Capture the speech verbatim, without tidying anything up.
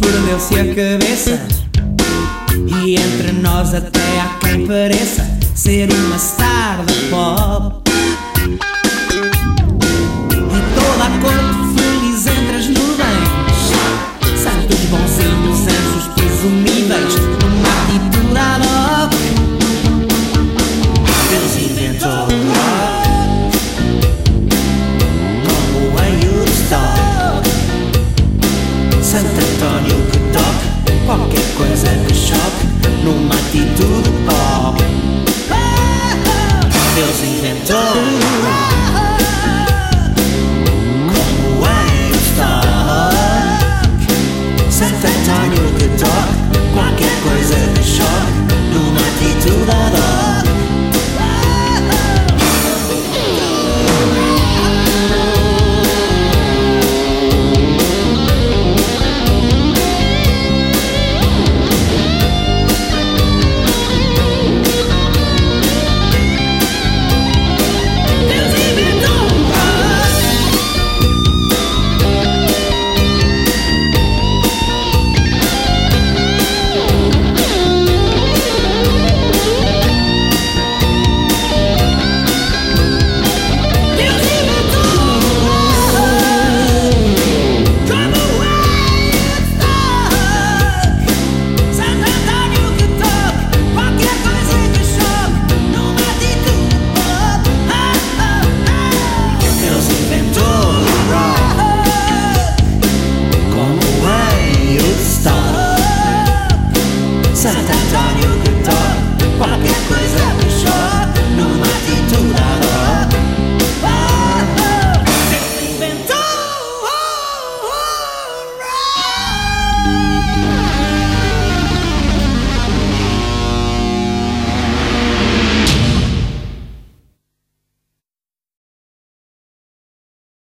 perdeu-se a cabeça. E entre nós até há quem pareça ser uma star da pop. E toda a corte feliz entre as nuvens, santos bonzinhos, anjos presumíveis, numa atitude ad hoc. Deus inventou o rock como o Woodstock. Santo António que toque qualquer coisa que choque numa atitude pop. Deus inventou o rock como o Woodstock. Santo António que toque qualquer